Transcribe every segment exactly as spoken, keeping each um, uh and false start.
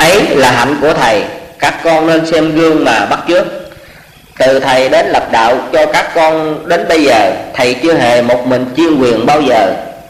Ấy là hạnh của thầy, các con nên xem gương mà bắt chước. Từ thầy đến lập đạo cho các con đến bây giờ, thầy chưa hề một mình chuyên quyền bao giờ.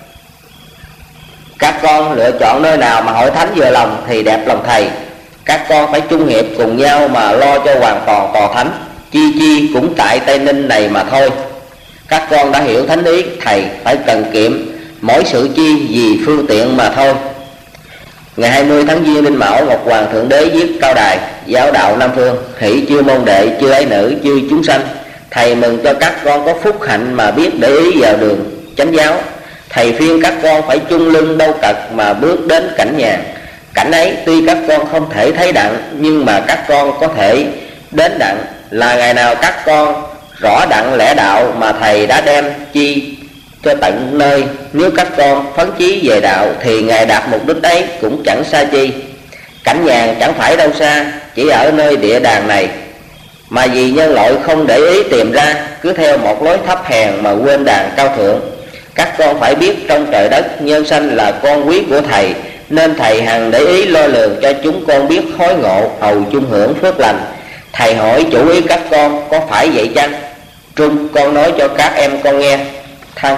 Các con lựa chọn nơi nào mà hội thánh vừa lòng thì đẹp lòng thầy. Các con phải chung hiệp cùng nhau mà lo cho hoàn toàn tòa thánh, chi chi cũng tại Tây Ninh này mà thôi. Các con đã hiểu thánh ý, thầy phải cần kiệm mỗi sự chi vì phương tiện mà thôi. Ngày hai mươi tháng Giêng Đinh Mão, Ngọc Hoàng Thượng Đế viết cao đài giáo đạo Nam Phương: hỷ chư môn đệ, chư ái nữ, chư chúng sanh. Thầy mừng cho các con có phúc hạnh mà biết để ý vào đường chánh giáo. Thầy phiên các con phải chung lưng đâu cật mà bước đến cảnh nhàn. Cảnh ấy tuy các con không thể thấy đặng, nhưng mà các con có thể đến đặng. Là ngày nào các con rõ đặng lẽ đạo mà thầy đã đem chi cho tận nơi. Nếu các con phấn chí về đạo thì ngày đạt mục đích ấy cũng chẳng xa chi. Cảnh nhàn chẳng phải đâu xa, chỉ ở nơi địa đàng này, mà vì nhân loại không để ý tìm ra, cứ theo một lối thấp hèn mà quên đàng cao thượng. Các con phải biết trong trời đất nhân sanh là con quý của thầy, nên thầy hằng để ý lo lường cho chúng con biết hối ngộ, hầu chung hưởng phước lành. Thầy hỏi chủ ý các con có phải vậy chăng? Trung, con nói cho các em con nghe. Thăng.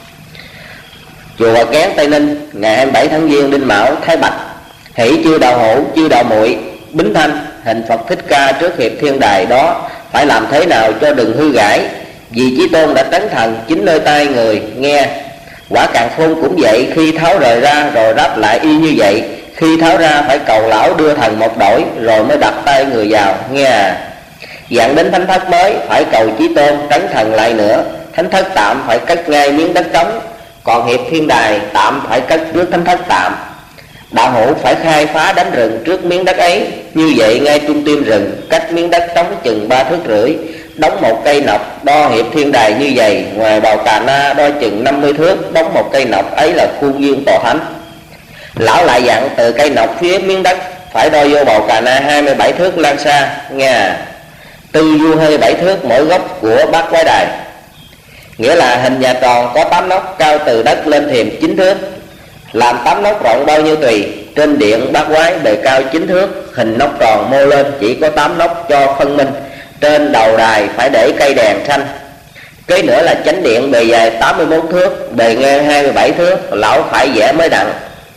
Chùa Bà Kén, Tây Ninh, ngày hai mươi bảy tháng Giêng Đinh Mão, Thái Bạch. Hỷ chư đạo hữu, chư đạo muội, Bính Thanh, hình Phật Thích Ca trước hiệp thiên đài đó phải làm thế nào cho đừng hư gãi. Vì Chí Tôn đã trấn thần chính nơi tai người nghe. Quả Càn Khôn cũng vậy, khi tháo rời ra rồi đáp lại y như vậy. Khi tháo ra phải cầu lão đưa thần một đổi, rồi mới đặt tay người vào, nghe à. Dạng đến thánh thất mới phải cầu Chí Tôn trấn thần lại nữa. Thánh thất tạm phải cất ngay miếng đất trống, còn hiệp thiên đài tạm phải cất trước thánh thất tạm. Đạo hữu phải khai phá đánh rừng trước miếng đất ấy. Như vậy ngay trung tim rừng, cách miếng đất trống chừng ba thước rưỡi, đóng một cây nọc, đo hiệp thiên đài như vậy. Ngoài Bào Cà Na đo chừng năm mươi thước, đóng một cây nọc ấy là khuôn viên tòa thánh. Lão lại dặn từ cây nọc phía miếng đất phải đo vô Bào Cà Na hai mươi bảy thước lan xa, nghe à. Tư du hơi bảy thước mỗi góc của bát quái đài. Nghĩa là hình nhà tròn có tám nóc, cao từ đất lên thềm chín thước. Làm tám nóc rộng bao nhiêu tùy. Trên điện bát quái bề cao chín thước, hình nóc tròn mô lên chỉ có tám nóc cho phân minh. Trên đầu đài phải để cây đèn xanh. Kế nữa là chánh điện bề dài tám mươi mốt thước, bề ngang hai mươi bảy thước, lão phải vẽ mới đặng.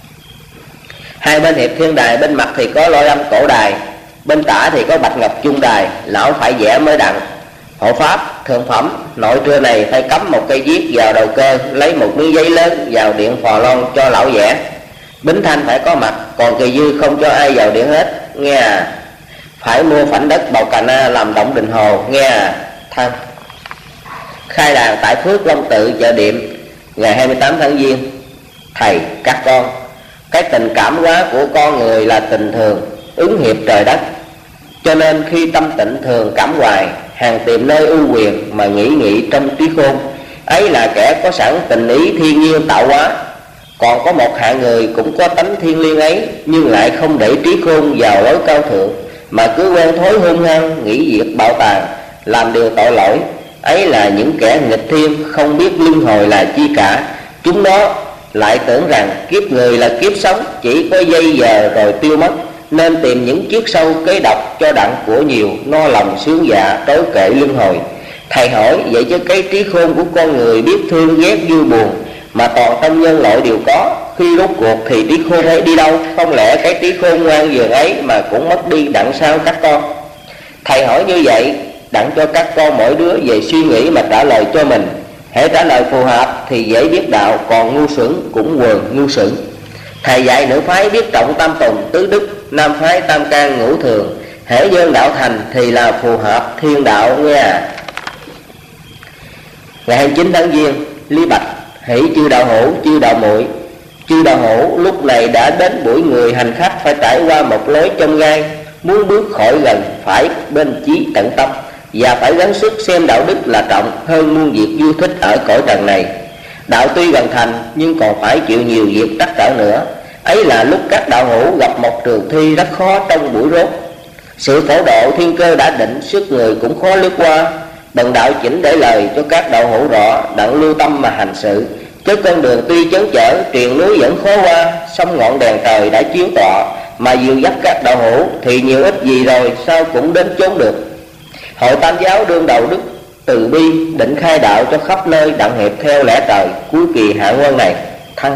Hai bên hiệp thiên đài, bên mặt thì có lôi âm cổ đài, bên tả thì có bạch ngọc chung đài, lão phải vẽ mới đặng. Hộ pháp thượng phẩm, nội trưa này phải cắm một cây viết vào đầu cơ, lấy một miếng giấy lớn vào điện phò lon cho lão vẽ. Bính Thanh phải có mặt, còn kỳ dư không cho ai vào điện hết, nghe à. Phải mua phảnh đất Bào Cà Na làm động đình hồ, nghe à. Thăng. Khai đàn tại Phước Long Tự, chợ Điệm, ngày hai mươi tám tháng Giêng. Thầy, các con, cái tình cảm quá của con người là tình thường, ứng hiệp trời đất. Cho nên khi tâm tịnh thường cảm hoài, hàng tìm nơi ưu quyền mà nghĩ nghĩ trong trí khôn. Ấy là kẻ có sẵn tình ý thiên nhiên tạo hóa. Còn có một hạng người cũng có tánh thiên liêng ấy, nhưng lại không để trí khôn vào lối cao thượng, mà cứ quen thói hung hăng, nghĩ việc bạo tàn, làm điều tội lỗi. Ấy là những kẻ nghịch thiên, không biết luân hồi là chi cả. Chúng nó lại tưởng rằng kiếp người là kiếp sống, chỉ có giây giờ rồi tiêu mất, nên tìm những chiếc sâu kế độc cho đặng của nhiều, no lòng sướng dạ, trối kệ luân hồi. Thầy hỏi vậy chứ cái trí khôn của con người biết thương ghét vui buồn mà toàn tâm nhân loại đều có, khi rốt cuộc thì trí khôn ấy đi đâu? Không lẽ cái trí khôn ngoan dường ấy mà cũng mất đi đặng sao các con? Thầy hỏi như vậy đặng cho các con mỗi đứa về suy nghĩ mà trả lời cho mình. Hễ trả lời phù hợp thì dễ biết đạo, còn ngu xuẩn cũng quần ngu xuẩn. Thầy dạy nữ phái biết trọng tam tùng tứ đức, nam phái tam can ngũ thường. Hễ nhân đạo thành thì là phù hợp thiên đạo, nghe à. Ngày hai mươi chín tháng Giêng, Lý Bạch. Hỷ chư đạo hữu, chư đạo muội, chư đạo hữu lúc này đã đến buổi người hành khách phải trải qua một lối chông gai. Muốn bước khỏi gần phải bên chí tận tâm, và phải gắng sức xem đạo đức là trọng hơn muôn việc vui thích ở cõi trần này. Đạo tuy gần thành nhưng còn phải chịu nhiều việc trắc trở nữa. Ấy là lúc các đạo hữu gặp một trường thi rất khó trong buổi rốt. Sự phổ độ thiên cơ đã định, sức người cũng khó lướt qua. Bần đạo chỉnh để lời cho các đạo hữu rõ, đặng lưu tâm mà hành sự. Chứ con đường tuy chấn chở, triền núi vẫn khó qua. Sông ngọn đèn trời đã chiếu tọa, mà dìu dắt các đạo hữu thì nhiều ít gì rồi sao cũng đến chốn được. Hội Tam Giáo đương đầu đức từ bi, định khai đạo cho khắp nơi đặng hiệp theo lẽ trời. Cuối kỳ hạ quân này thăng.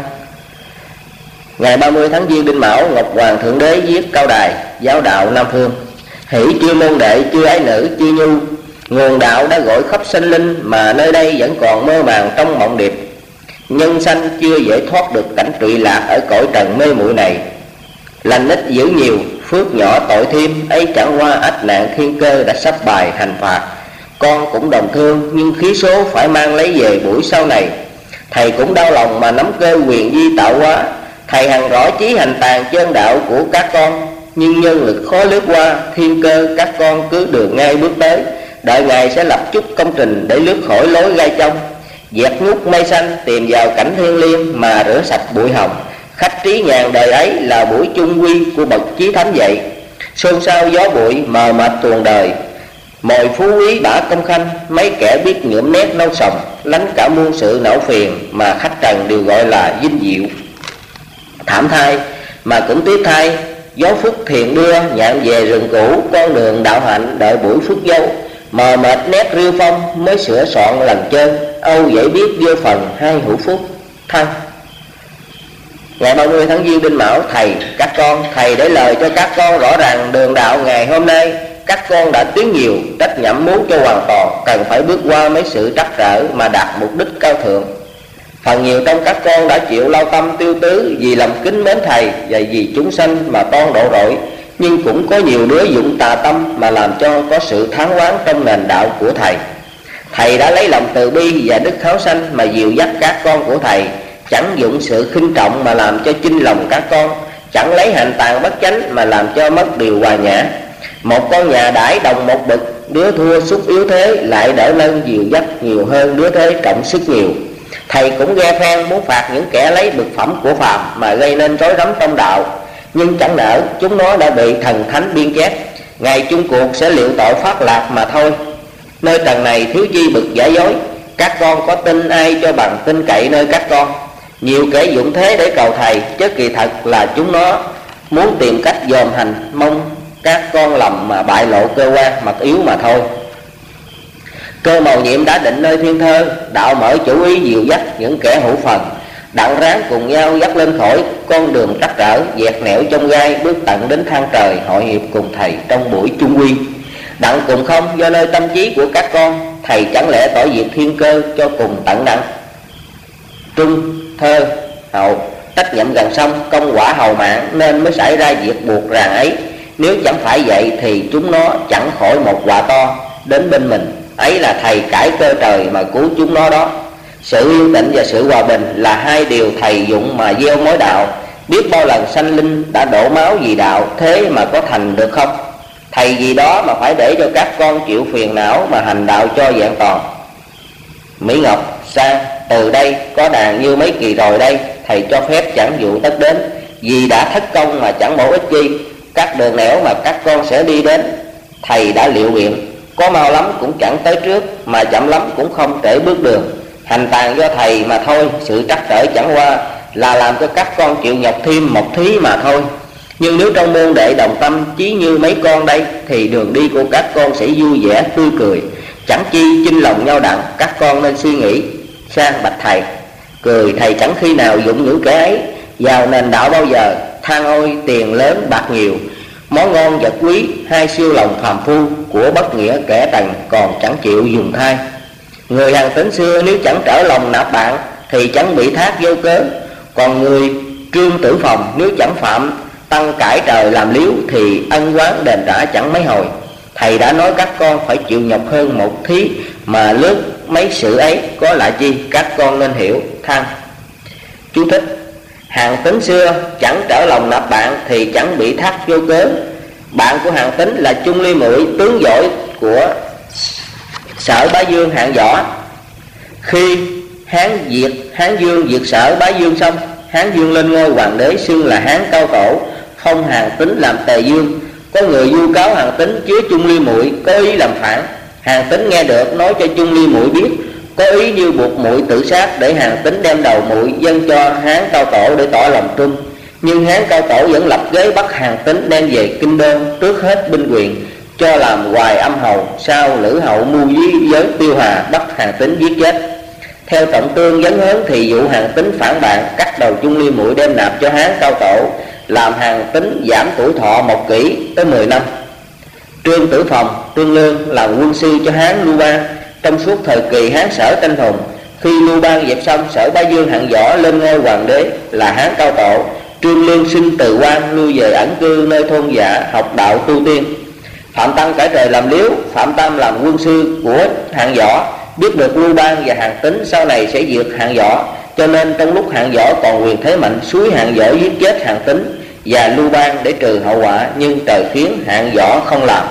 Ngày ba mươi tháng Giêng Đinh Mão, Ngọc Hoàng Thượng Đế viết cao đài giáo đạo Nam Phương. Hỷ chưa môn đệ, chưa ái nữ, chưa nhu, nguồn đạo đã gọi khắp sinh linh, mà nơi đây vẫn còn mơ màng trong mộng điệp. Nhân sanh chưa dễ thoát được cảnh trụy lạc ở cõi trần mê muội này. Lành ít dữ nhiều, phước nhỏ tội thêm, ấy chẳng qua ách nạn thiên cơ đã sắp bài hành phạt. Con cũng đồng thương, nhưng khí số phải mang lấy về buổi sau này. Thầy cũng đau lòng mà nắm cơ quyền di tạo hóa. Thầy hằng rõ chí hành tàn chân đạo của các con, nhưng nhân lực khó lướt qua thiên cơ, các con cứ đường ngay bước tới. Đợi Ngài sẽ lập chút công trình để lướt khỏi lối gai trong, dẹp ngút mây xanh tìm vào cảnh thiên liêng mà rửa sạch bụi hồng. Khách trí nhàn đời ấy là buổi chung quy của bậc chí thánh vậy. Xôn xao gió bụi mờ mịt tuồng đời, mồi phú quý bả công khanh. Mấy kẻ biết nhuộm nét nâu sòng, lánh cả muôn sự não phiền, mà khách trần đều gọi là vinh diệu. Thảm thai mà cũng tiếc thay, gió phúc thiền đưa nhạn về rừng cũ. Con đường đạo hạnh đợi buổi phước dâu, mờ mệt nét riêu phong mới sửa soạn lần chân. Âu dễ biết vô phần hai hữu phúc thăng. Ngày ba mươi tháng Giêng Đinh Mão, thầy các con, thầy để lời cho các con rõ ràng đường đạo ngày hôm nay. Các con đã tiến nhiều, trách nhiệm muốn cho hoàn toàn, cần phải bước qua mấy sự trắc trở mà đạt mục đích cao thượng. Phần nhiều trong các con đã chịu lao tâm tiêu tứ vì lòng kính mến thầy và vì chúng sanh mà toan độ rỗi. Nhưng cũng có nhiều đứa dụng tà tâm mà làm cho có sự thán oán trong nền đạo của thầy. Thầy đã lấy lòng từ bi và đức kháo sanh mà dìu dắt các con của thầy, chẳng dụng sự khinh trọng mà làm cho chinh lòng các con, chẳng lấy hành tàn bất chánh mà làm cho mất điều hòa nhã. Một con nhà đãi đồng một bậc, đứa thua xúc yếu thế lại đỡ nâng dìu dắt nhiều hơn đứa thế trọng sức nhiều. Thầy cũng ghe phen muốn phạt những kẻ lấy bực phẩm của phàm mà gây nên rối rắm trong đạo, nhưng chẳng nỡ, chúng nó đã bị thần thánh biên chép, ngày chung cuộc sẽ liệu tội phát lạc mà thôi. Nơi trần này thiếu chi bực giả dối, các con có tin ai cho bằng tin cậy nơi các con. Nhiều kẻ dụng thế để cầu thầy, chứ kỳ thật là chúng nó muốn tìm cách dòm hành, mong các con lầm mà bại lộ cơ quan mặt yếu mà thôi. Cơ mầu nhiệm đã định nơi thiên thơ, đạo mở chủ ý dìu dắt những kẻ hữu phần, đặng ráng cùng nhau dắt lên khỏi con đường trắc trở, dẹt nẻo trong gai, bước tận đến thang trời hội hiệp cùng thầy trong buổi chung quy. Đặng cùng không do nơi tâm trí của các con, thầy chẳng lẽ tỏ diệt thiên cơ cho cùng tận đặng. Trung, thơ, hậu, trách nhiệm gần xong, công quả hầu mạng nên mới xảy ra việc buộc ràng ấy. Nếu chẳng phải vậy thì chúng nó chẳng khỏi một quả to đến bên mình. Ấy là thầy cải cơ trời mà cứu chúng nó đó. Sự yên tĩnh và sự hòa bình là hai điều thầy dụng mà gieo mối đạo. Biết bao lần sanh linh đã đổ máu vì đạo, thế mà có thành được không? Thầy vì đó mà phải để cho các con chịu phiền não mà hành đạo cho vẹn toàn. Mỹ Ngọc, Sang, từ đây có đàn như mấy kỳ rồi đây, thầy cho phép chẳng dụ tất đến. Vì đã thất công mà chẳng bổ ích chi, các đường nẻo mà các con sẽ đi đến, thầy đã liệu biện. Có mau lắm cũng chẳng tới trước, mà chậm lắm cũng không trễ bước đường. Hành tàn do thầy mà thôi, sự trắc trở chẳng qua là làm cho các con chịu nhọc thêm một thí mà thôi. Nhưng nếu trong môn đệ đồng tâm chí như mấy con đây, thì đường đi của các con sẽ vui vẻ tươi cười, chẳng chi chinh lòng nhau đặng. Các con nên suy nghĩ. Sang bạch thầy, cười thầy chẳng khi nào dụng những kẻ ấy vào nền đạo bao giờ. Than ôi tiền lớn bạc nhiều, món ngon vật quý, hai siêu lòng phàm phu của bất nghĩa kẻ trần còn chẳng chịu dùng thai. Người hằng tính xưa nếu chẳng trở lòng nạp bạn thì chẳng bị thác vô cớ. Còn người Trương Tử Phòng nếu chẳng phạm tăng cải trời làm liếu thì ân oán đền trả chẳng mấy hồi. Thầy đã nói các con phải chịu nhọc hơn một thí mà lướt mấy sự ấy có lạ chi, các con nên hiểu. Than. Chú thích: Hàng Tính xưa chẳng trở lòng nạp bạn thì chẳng bị thác vô cớ. Bạn của Hàng Tính là Chung Ly Muội, tướng giỏi của Sở Bá Dương hạng võ. Khi Hán diệt Hán Dương diệt Sở Bá Dương xong, Hán Dương lên ngôi hoàng đế xưng là Hán Cao Tổ, phong Hàng Tính làm Tề Dương. Có người vu cáo Hàng Tính chứa Chung Ly Muội có ý làm phản. Hàng Tính nghe được nói cho Chung Ly Muội biết, có ý như buộc muội tự sát để Hàng Tính đem đầu muội dâng cho Hán Cao Tổ để tỏ lòng trung. Nhưng Hán Cao Tổ vẫn lập ghế bắt Hàn Tín đem về Kinh Đô, tước hết binh quyền, cho làm hoài âm hầu. Sau Lữ Hậu mưu dí với Tiêu Hà bắt Hàn Tín giết chết. Theo Trọng Tương vấn hớn thì vụ Hàn Tín phản bạn, cắt đầu Chung Ly Muội đem nạp cho Hán Cao Tổ, làm Hàn Tín giảm tuổi thọ một kỷ tới mười năm. Trương Tử Phòng, Trương Lương làm quân sư cho Hán Lưu Bang trong suốt thời kỳ Hán Sở tranh hùng. Khi Lưu Bang dẹp xong, Sở Bá Dương Hạng Võ lên ngôi hoàng đế là Hán Cao Tổ. Trương Lương sinh từ quan, lui về ẩn cư nơi thôn dạ, học đạo tu tiên. Phạm Tăng cải trời làm liếu. Phạm Tam làm quân sư của Hạng Võ, biết được Lưu Bang và Hàn Tín sau này sẽ diệt Hạng Võ, cho nên trong lúc Hạng Võ còn quyền thế mạnh, xúi Hạng Võ giết chết Hàn Tín và Lưu Bang để trừ hậu quả, nhưng trời khiến Hạng Võ không làm.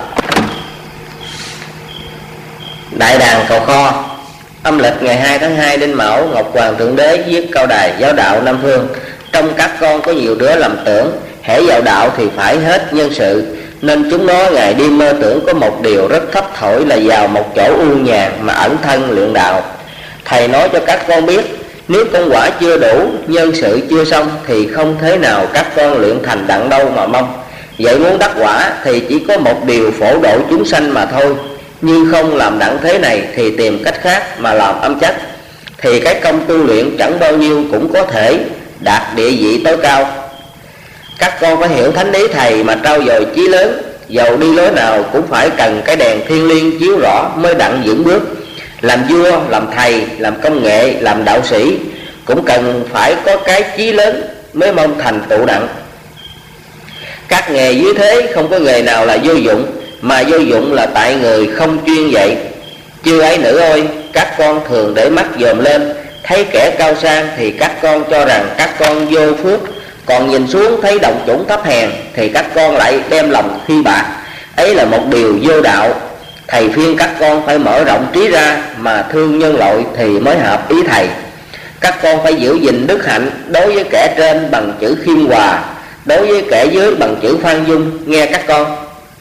Đại Đàn Cầu Kho. Âm lịch ngày hai tháng hai Đinh Mão, Ngọc Hoàng Thượng Đế giết Cao Đài giáo đạo Nam Phương. Trong các con có nhiều đứa lầm tưởng hễ vào đạo thì phải hết nhân sự, nên chúng nó ngày đêm mơ tưởng có một điều rất thấp thỏi là vào một chỗ u nhàn mà ẩn thân luyện đạo. Thầy nói cho các con biết, nếu công quả chưa đủ, nhân sự chưa xong thì không thế nào các con luyện thành đặng đâu mà mong. Vậy muốn đắc quả thì chỉ có một điều phổ độ chúng sanh mà thôi. Nhưng không làm đặng thế này thì tìm cách khác mà làm âm chắc, thì cái công tu luyện chẳng bao nhiêu cũng có thể đạt địa vị tối cao. Các con phải hiểu thánh lý thầy mà trau dồi chí lớn. Dầu đi lối nào cũng phải cần cái đèn thiên liêng chiếu rõ mới đặng vững bước. Làm vua, làm thầy, làm công nghệ, làm đạo sĩ cũng cần phải có cái chí lớn mới mong thành tựu đặng. Các nghề dưới thế không có nghề nào là vô dụng, mà vô dụng là tại người không chuyên dạy. Chưa ấy nữa ôi, các con thường để mắt dòm lên, thấy kẻ cao sang thì các con cho rằng các con vô phước, còn nhìn xuống thấy đồng chủng thấp hèn thì các con lại đem lòng khi bạc. Ấy là một điều vô đạo. Thầy khuyên các con phải mở rộng trí ra mà thương nhân loại thì mới hợp ý thầy. Các con phải giữ gìn đức hạnh, đối với kẻ trên bằng chữ khiêm hòa, đối với kẻ dưới bằng chữ khoan dung. Nghe các con.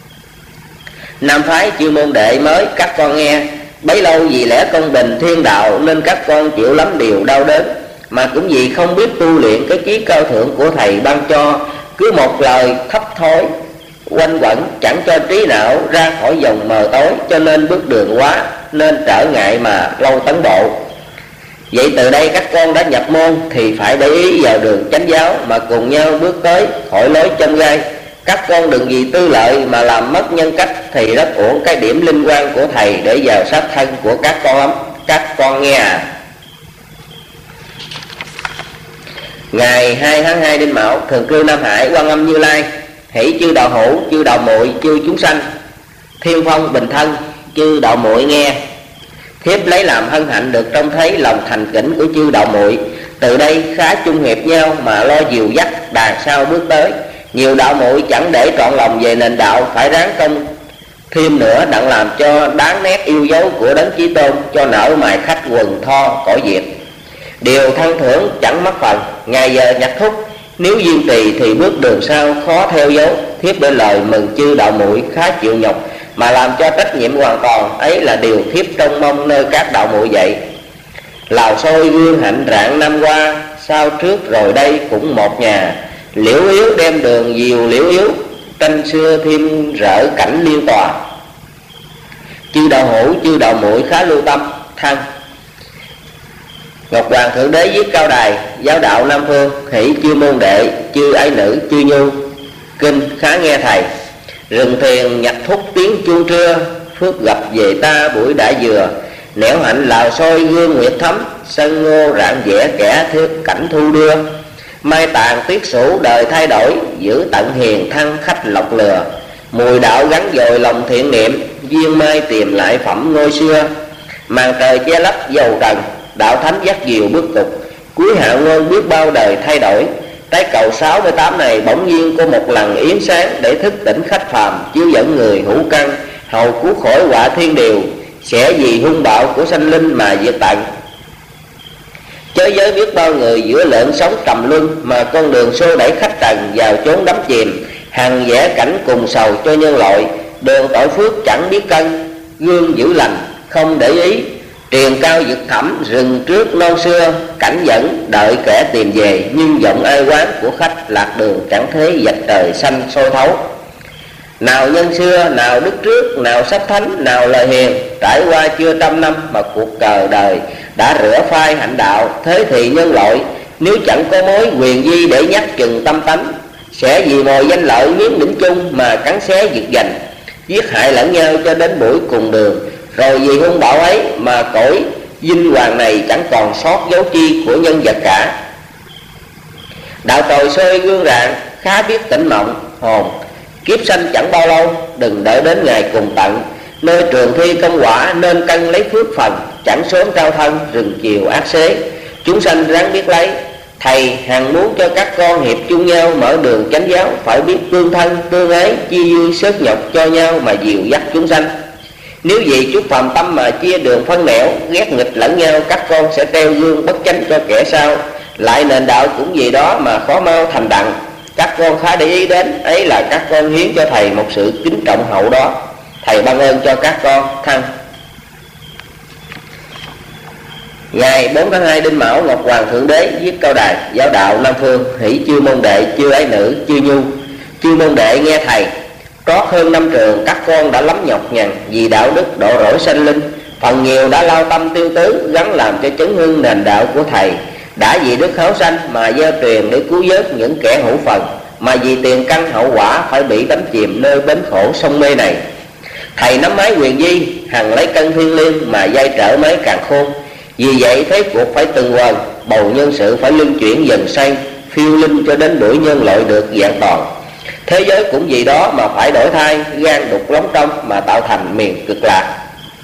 Nam phái chư môn đệ mới các con nghe, bấy lâu vì lẽ công bình thiên đạo nên các con chịu lắm điều đau đớn, mà cũng vì không biết tu luyện cái chí cao thượng của thầy ban cho. Cứ một lời thấp thối quanh quẩn chẳng cho trí não ra khỏi dòng mờ tối, cho nên bước đường quá nên trở ngại mà lâu tấn bộ. Vậy từ đây các con đã nhập môn thì phải để ý vào đường chánh giáo mà cùng nhau bước tới khỏi lối chông gai. Các con đừng vì tư lợi mà làm mất nhân cách thì rất uổng cái điểm linh quan của thầy để vào sát thân của các con lắm. Các con nghe à. Ngày hai tháng hai Đinh Mão, thường cư Nam Hải, Quan Âm Như Lai, hỷ chư đạo hữu, chư đạo muội, chư chúng sanh, thiên phong bình thân, chư đạo muội nghe. Thiếp lấy làm hân hạnh được trông thấy lòng thành kính của chư đạo muội, từ đây khá chung hiệp nhau mà lo dìu dắt đàn sau bước tới. Nhiều đạo muội chẳng để trọn lòng về nền đạo, phải ráng công thêm nữa đặng làm cho đáng nét yêu dấu của Đấng Chí Tôn, cho nở mài khách quần tho cõi diệt. Điều thân thưởng chẳng mất phần, ngày giờ nhặt thúc, nếu duyên trì thì bước đường sau khó theo dấu. Thiếp để lời mừng chư đạo muội khá chịu nhọc mà làm cho trách nhiệm hoàn toàn, ấy là điều thiếp trông mong nơi các đạo muội vậy. Lào sôi gương hạnh rạng năm qua, sau trước rồi đây cũng một nhà. Liễu yếu đem đường diều liễu yếu, tranh xưa thêm rỡ cảnh liên tòa. Chư đạo hữu, chư đạo muội khá lưu tâm thân. Ngọc Hoàng Thượng Đế giết Cao Đài giáo đạo Nam Phương, hỷ chư môn đệ, chư ái nữ, chư nhu kinh khá nghe thầy. Rừng thiền nhặt thúc tiếng chuông trưa, phước gặp về ta buổi đã dừa. Nẻo hạnh lào soi gương nguyệt thấm, sân ngô rạng vẽ kẻ thiếu cảnh thu đưa. Mai tàn tuyết sủ đời thay đổi, giữ tận hiền thăng khách lọc lừa. Mùi đạo gắn dồi lòng thiện niệm, duyên mai tìm lại phẩm ngôi xưa. Màn trời che lấp dầu trần, đạo thánh dắt diều bước cục. Cuối hạ ngôn biết bao đời thay đổi. Trái cầu sáu mươi tám này bỗng nhiên có một lần yến sáng, để thức tỉnh khách phàm, chiếu dẫn người hữu căn, hầu cứu khỏi họa thiên điều. Sẽ vì hung bạo của sanh linh mà diệt tận. Chớ giới biết bao người giữa lợn sống trầm luân, mà con đường xô đẩy khách trần vào chốn đắm chìm. Hằng vẽ cảnh cùng sầu cho nhân loại, đường tội phước chẳng biết cân. Gương giữ lành không để ý, Triền cao vực thẳm, rừng trước non xưa, cảnh dẫn đợi kẻ tìm về. Nhưng giọng ai quán của khách lạc đường, chẳng thế vạch trời xanh sôi thấu. Nào nhân xưa, nào đức trước, nào sách thánh, nào lời hiền. Trải qua chưa trăm năm mà cuộc cờ đời đã rửa phai hạnh đạo. Thế thì nhân loại nếu chẳng có mối quyền di để nhắc chừng tâm tánh, sẽ vì mồi danh lợi miếng đỉnh chung mà cắn xé giật giành, giết hại lẫn nhau cho đến buổi cùng đường. Rồi vì hung bạo ấy mà cõi vinh hoàng này chẳng còn sót dấu chi của nhân vật cả. Đạo tồi xơi gương rạng, khá biết tỉnh mộng hồn. Kiếp sanh chẳng bao lâu, đừng đợi đến ngày cùng tận. Nơi trường thi công quả nên cân lấy phước phần, chẳng sớm trao thân rừng chiều ác xế. Chúng sanh ráng biết lấy, thầy hằng muốn cho các con hiệp chung nhau mở đường chánh giáo. Phải biết tương thân tương ái, chia vui sớt nhọc cho nhau mà dìu dắt chúng sanh. Nếu vì chút phàm tâm mà chia đường phân nẻo, ghét nghịch lẫn nhau, các con sẽ treo gương bất chánh cho kẻ sau. Lại nền đạo cũng vì đó mà khó mau thành đặng. Các con khá để ý đến, ấy là các con hiến cho thầy một sự kính trọng hậu đó. Thầy ban ơn cho các con thăng. Ngày bốn tháng hai Đinh Mão, Ngọc Hoàng Thượng Đế viết câu đài giáo đạo Nam Phương. Hỷ chư môn đệ, chư ái nữ, chư nhu. Chư môn đệ nghe thầy, trót hơn năm trường, các con đã lắm nhọc nhằn vì đạo đức độ rỗi sanh linh. Phần nhiều đã lao tâm tiêu tứ, gắn làm cho chấn hưng nền đạo của thầy. Đã vì đức kháo sanh mà gieo truyền để cứu vớt những kẻ hữu phần, mà vì tiền căn hậu quả phải bị đắm chìm nơi bến khổ sông mê này. Thầy nắm mái quyền di, hằng lấy cân thiên liêng mà giai trở mái càn khôn. Vì vậy thế cuộc phải từng quần, bầu nhân sự phải luân chuyển dần say, phiêu linh cho đến đuổi nhân loại được vẹn toàn. Thế giới cũng vì đó mà phải đổi thay, gan đục lóng trong mà tạo thành miền cực lạc.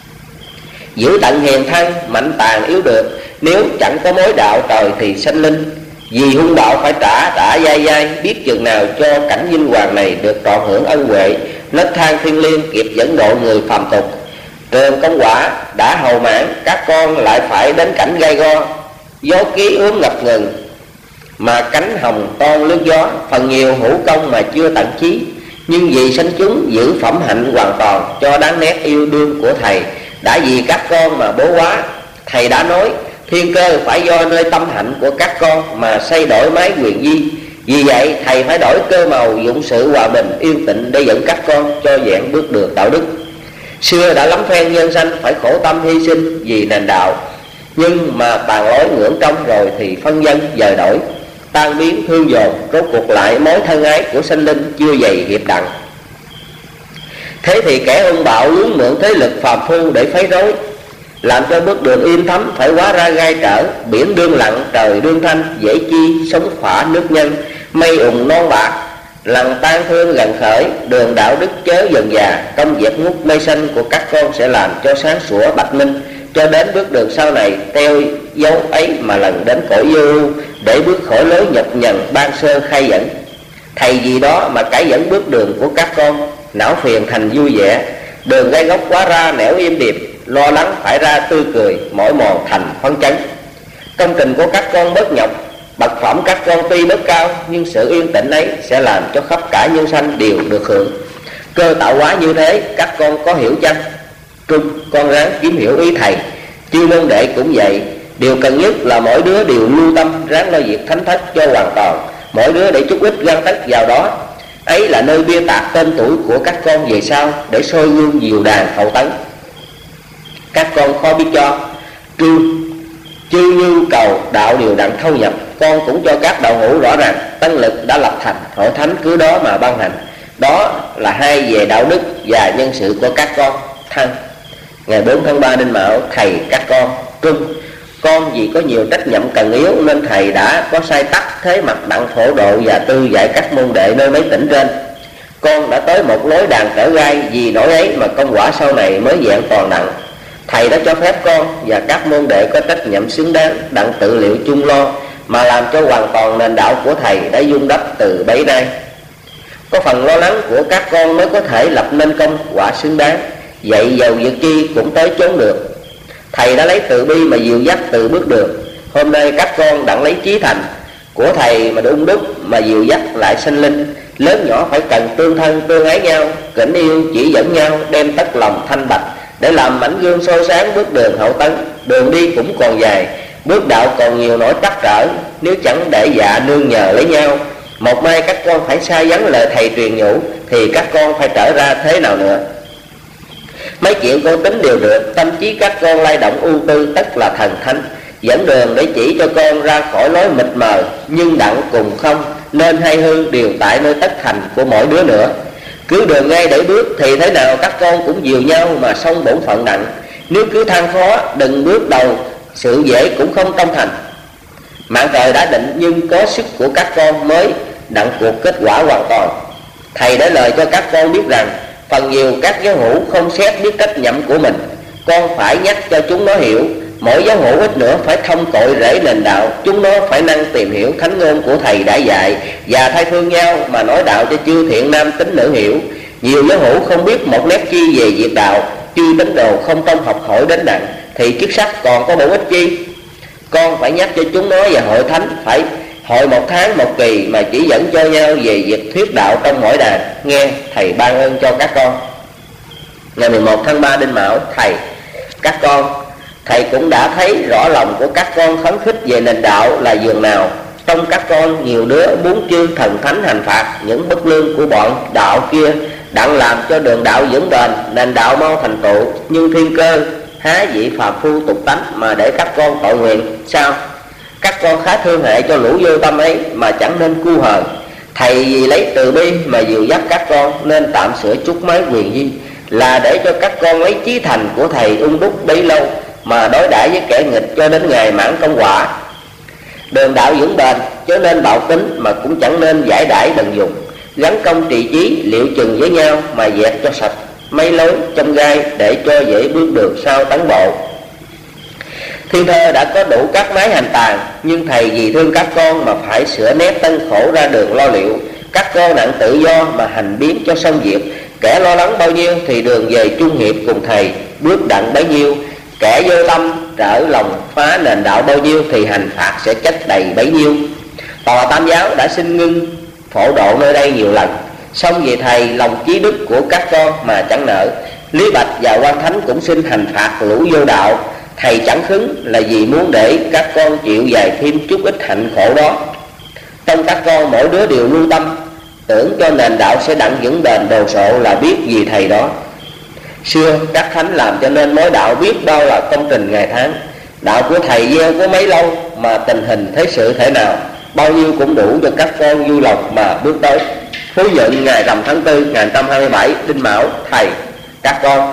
Giữ tận hiền thăng, mạnh tàn yếu được, nếu chẳng có mối đạo trời thì sanh linh. Vì hung bạo phải trả trả dai dai, biết chừng nào cho cảnh vinh hoàng này được trọn hưởng ân huệ. Nấc thang thiên liêng kịp dẫn độ người phàm tục. Trường công quả đã hầu mãn, các con lại phải đến cảnh gai go. Gió ký ướm ngập ngừng mà cánh hồng toan lướt gió. Phần nhiều hữu công mà chưa tận chí, nhưng vì sanh chúng giữ phẩm hạnh hoàn toàn, cho đáng nét yêu đương của thầy. Đã vì các con mà bố quá, thầy đã nói thiên cơ phải do nơi tâm hạnh của các con mà xây đổi mái quyền di. Vì vậy thầy phải đổi cơ màu dụng sự hòa bình yên tĩnh để dẫn các con cho vẹn bước đường đạo đức. Xưa đã lắm phen nhân sanh phải khổ tâm hy sinh vì nền đạo, nhưng mà bàn lối ngưỡng trong rồi thì phân dân dời đổi, tan biến thương dồn, rốt cuộc lại mối thân ái của sinh linh chưa dày hiệp đặng. Thế thì kẻ hung bạo muốn mượn thế lực phàm phu để phấy rối, làm cho bước đường yên thấm phải hóa ra gai trở. Biển đương lặng trời đương thanh, dễ chi sống khỏa nước nhân. Mây ùng non bạc lần tan thương gần khởi, đường đạo đức chớ dần già. Công việc ngút mây xanh của các con sẽ làm cho sáng sủa bạch minh, cho đến bước đường sau này theo dấu ấy mà lần đến cõi vô ưu, để bước khỏi lối nhập nhằn ban sơ khai dẫn. Thầy vì đó mà cải dẫn bước đường của các con, não phiền thành vui vẻ. Đường gai góc quá ra nẻo im điệp, lo lắng phải ra tươi cười, mỏi mòn thành phấn chấn. Công trình của các con bớt nhọc, bậc phẩm các con tuy bớt cao, nhưng sự yên tĩnh ấy sẽ làm cho khắp cả nhân sanh đều được hưởng. Cơ tạo hóa như thế, các con có hiểu chăng? Trung, con ráng kiếm hiểu ý thầy. Chư môn đệ cũng vậy. Điều cần nhất là mỗi đứa đều lưu tâm, ráng lo việc thánh thất cho hoàn toàn. Mỗi đứa để chút ít gan tất vào đó. Ấy là nơi bia tạc tên tuổi của các con về sau, để soi gương diều đàn hậu tấn. Các con khó biết cho. Trương, chư nhu cầu đạo điều đặng thâu nhập. Con cũng cho các đạo hữu rõ ràng, tân lực đã lập thành, hội thánh cứ đó mà ban hành. Đó là hai về đạo đức và nhân sự của các con. Thân, ngày bốn tháng ba Đinh Mão, thầy các con. Trung, con vì có nhiều trách nhiệm cần yếu nên thầy đã có sai tắc thế mặt đặng phổ độ và tư dạy các môn đệ nơi mấy tỉnh trên. Con đã tới một lối đàn trở gai, vì nỗi ấy mà công quả sau này mới vẹn toàn đặng. Thầy đã cho phép con và các môn đệ có trách nhiệm xứng đáng đặng tự liệu chung lo, mà làm cho hoàn toàn nền đạo của thầy đã dung đắp từ bấy nay. Có phần lo lắng của các con mới có thể lập nên công quả xứng đáng. Vậy giàu việc chi cũng tới chốn được. Thầy đã lấy từ bi mà dìu dắt từ bước đường. Hôm nay các con đặng lấy chí thành của thầy mà đung đúc mà dìu dắt lại sinh linh. Lớn nhỏ phải cần tương thân tương ái nhau, kính yêu chỉ dẫn nhau, đem tất lòng thanh bạch để làm mảnh gương soi sáng bước đường hậu tấn. đường đi cũng còn dài, bước đạo còn nhiều nỗi trắc trở. Nếu chẳng để dạ nương nhờ lấy nhau, một mai các con phải xa vắng lời thầy truyền nhủ, thì các con phải trở ra thế nào nữa? Mấy chuyện con tính đều được, tâm trí các con lay động ưu tư tất là thần thánh, dẫn đường để chỉ cho con ra khỏi lối mịt mờ. Nhưng đặng cùng không, nên hay hư đều tại nơi tất thành của mỗi đứa nữa. Cứ đường ngay để bước thì thế nào các con cũng dìu nhau mà xong bổn phận đặng. Nếu cứ than khó đừng bước đầu, sự dễ cũng không công thành. Mạng trời đã định, nhưng có sức của các con mới đặng cuộc kết quả hoàn toàn. Thầy đã lời cho các con biết rằng phần nhiều các giáo hữu không xét biết trách nhiệm của mình. Con phải nhắc cho chúng nó hiểu, mỗi giáo hữu ít nữa phải thông cội rễ nền đạo. Chúng nó phải năng tìm hiểu thánh ngôn của thầy đã dạy, và thay thương nhau mà nói đạo cho chư thiện nam tín nữ hiểu. Nhiều giáo hữu không biết một nét chi về việc đạo, chư tín đồ không tâm học hỏi đến đặng, thì chức sắc còn có bổ ích chi? Con phải nhắc cho chúng nó và hội thánh phải hội một tháng một kỳ mà chỉ dẫn cho nhau về việc thuyết đạo trong mỗi đàn. Nghe thầy ban ơn cho các con. Ngày mười một tháng ba Đinh Mão. Thầy, các con, thầy cũng đã thấy rõ lòng của các con khấn khích về nền đạo là giường nào. Trong các con nhiều đứa muốn chư thần thánh hành phạt những bất lương của bọn đạo kia, đặng làm cho đường đạo vững bền, nền đạo mau thành tựu. Nhưng thiên cơ há vị phàm phu tục tánh mà để các con tội nguyện sao? Các con khá thương hại cho lũ vô tâm ấy mà chẳng nên cu hờn. Thầy vì lấy từ bi mà dìu dắt các con, nên tạm sửa chút mấy quyền di, là để cho các con lấy chí thành của thầy ung đúc bấy lâu mà đối đãi với kẻ nghịch cho đến ngày mãn công quả. Đường đạo vững bền chớ nên bạo tính, mà cũng chẳng nên giải đãi đần dùng. Gắn công trì chí liệu chừng với nhau mà dẹp cho sạch mấy lối trong gai, để cho dễ bước đường sau tấn bộ. Thiên thơ đã có đủ các máy hành tàn, nhưng thầy vì thương các con mà phải sửa nét tân khổ ra đường lo liệu. Các con đặng tự do mà hành biến cho xong việc. Kẻ lo lắng bao nhiêu thì đường về chung hiệp cùng thầy bước đặng bấy nhiêu. Kẻ vô tâm trở lòng phá nền đạo bao nhiêu thì hành phạt sẽ chất đầy bấy nhiêu. Tòa Tam giáo đã xin ngưng phổ độ nơi đây nhiều lần, xong về thầy lòng chí đức của các con mà chẳng nợ. Lý Bạch và Quan Thánh cũng xin hành phạt lũ vô đạo. Thầy chẳng khứng là vì muốn để các con chịu dài thêm chút ít hạnh khổ đó. Trong các con mỗi đứa đều lưu tâm, tưởng cho nền đạo sẽ đặng vững bền đồ sộ là biết vì thầy đó. Xưa các thánh làm cho nên mối đạo biết bao là công trình ngày tháng. Đạo của thầy gieo có mấy lâu mà tình hình thế sự thể nào, bao nhiêu cũng đủ cho các con vui lòng mà bước tới. Phú Nhuận ngày rằm tháng tư ngày một trăm hai mươi bảy Đinh Mão. Thầy, các con,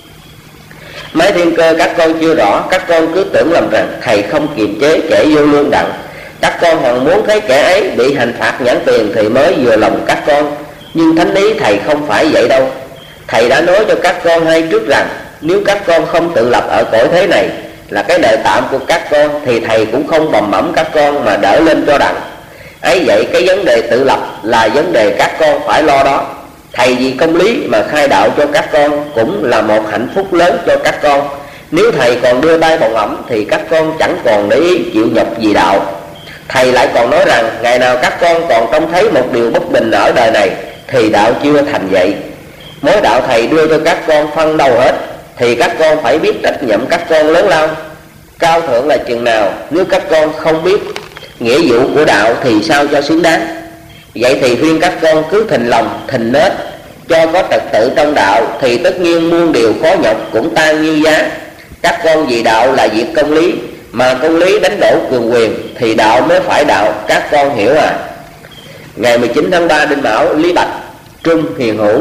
mấy thiên cơ các con chưa rõ. Các con cứ tưởng lầm rằng thầy không kiềm chế kẻ vô lương đặng. Các con hằng muốn thấy kẻ ấy bị hành phạt nhãn tiền thì mới vừa lòng các con. Nhưng thánh ý thầy không phải vậy đâu. Thầy đã nói cho các con hay trước rằng nếu các con không tự lập ở cõi thế này là cái đời tạm của các con, thì thầy cũng không bầm mẫm các con mà đỡ lên cho đặng. Ấy vậy cái vấn đề tự lập là vấn đề các con phải lo đó. Thầy vì công lý mà khai đạo cho các con cũng là một hạnh phúc lớn cho các con. Nếu thầy còn đưa tay bồng ẩm thì các con chẳng còn để ý chịu nhọc vì đạo. Thầy lại còn nói rằng ngày nào các con còn trông thấy một điều bất bình ở đời này thì đạo chưa thành vậy. Mối đạo thầy đưa cho các con phân đâu hết, thì các con phải biết trách nhiệm các con lớn lao. Cao thượng là chừng nào, nếu các con không biết nghĩa vụ của đạo thì sao cho xứng đáng. Vậy thì khuyên các con cứ thình lòng, thình nết, cho có trật tự trong đạo, thì tất nhiên muôn điều khó nhọc cũng tan như giá. Các con vì đạo là việc công lý, mà công lý đánh đổ cường quyền thì đạo mới phải đạo, các con hiểu à. Ngày mười chín tháng ba Đinh Mão. Lý Bạch. Trung Hiền Hữu.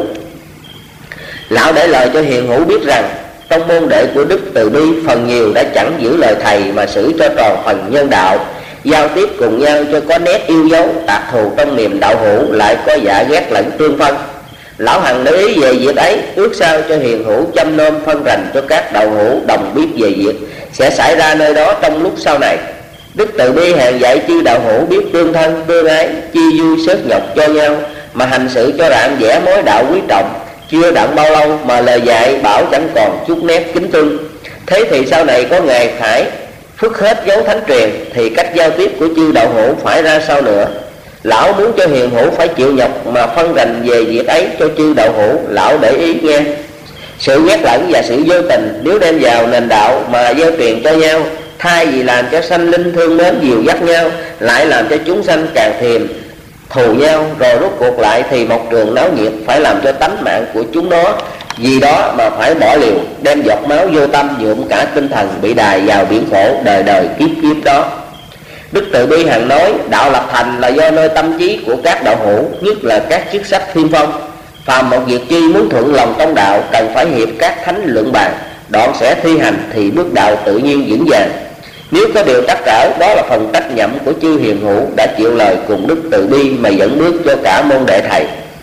Lão để lời cho Hiền Hữu biết rằng trong môn đệ của Đức Từ Bi phần nhiều đã chẳng giữ lời thầy mà xử cho tròn phần nhân đạo, giao tiếp cùng nhau cho có nét yêu dấu, tạc thù trong niềm đạo hữu, lại có dạ ghét lẫn tương phân. Lão hằng để ý về việc ấy, ước sao cho Hiền Hữu chăm nom phân rành cho các đạo hữu đồng biết về việc sẽ xảy ra nơi đó trong lúc sau này. Đức Từ Bi hèn dạy chư đạo hữu biết tương thân tương ái, chia vui sớt nhọc cho nhau, mà hành sự cho rạng vẻ mối đạo quý trọng. Chưa đặng bao lâu mà lời dạy bảo chẳng còn chút nét kính thương. Thế thì sau này có ngày phải phức hết dấu thánh truyền, thì cách giao tiếp của chư đạo hữu phải ra sao nữa. Lão muốn cho Hiền Hữu phải chịu nhọc mà phân rành về việc ấy cho chư đạo hữu. Lão để ý nghe. Sự ghét lẫn và sự vô tình nếu đem vào nền đạo mà gieo truyền cho nhau, thay vì làm cho sanh linh thương mến dìu dắt nhau, lại làm cho chúng sanh càng thèm thù nhau, rồi rốt cuộc lại thì một trường náo nhiệt phải làm cho tánh mạng của chúng nó vì đó mà phải bỏ liều, đem giọt máu vô tâm nhuộm cả tinh thần bị đày vào biển khổ đời đời kiếp kiếp đó. Đức Từ Bi hằng nói đạo lập thành là do nơi tâm trí của các đạo hữu, nhất là các chức sắc thiên phong. Phàm một việc chi muốn thuận lòng tông đạo, cần phải hiệp các thánh luận bàn, đoạn sẽ thi hành thì bước đạo tự nhiên vững vàng. Nếu có điều trắc trở, đó là phần trách nhậm của chư hiền hữu đã chịu lời cùng Đức Từ Bi mà dẫn bước cho cả môn đệ thầy.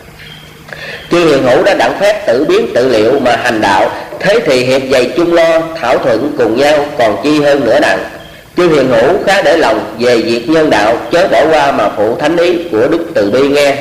Chư hiền hữu đã đặng phép tự biến tự liệu mà hành đạo, thế thì hiệp dày chung lo, thảo thuận cùng nhau, còn chi hơn nữa đặng. Chư hiền hữu khá để lòng về việc nhân đạo, chớ bỏ qua mà phụ thánh ý của Đức Từ Bi nghe.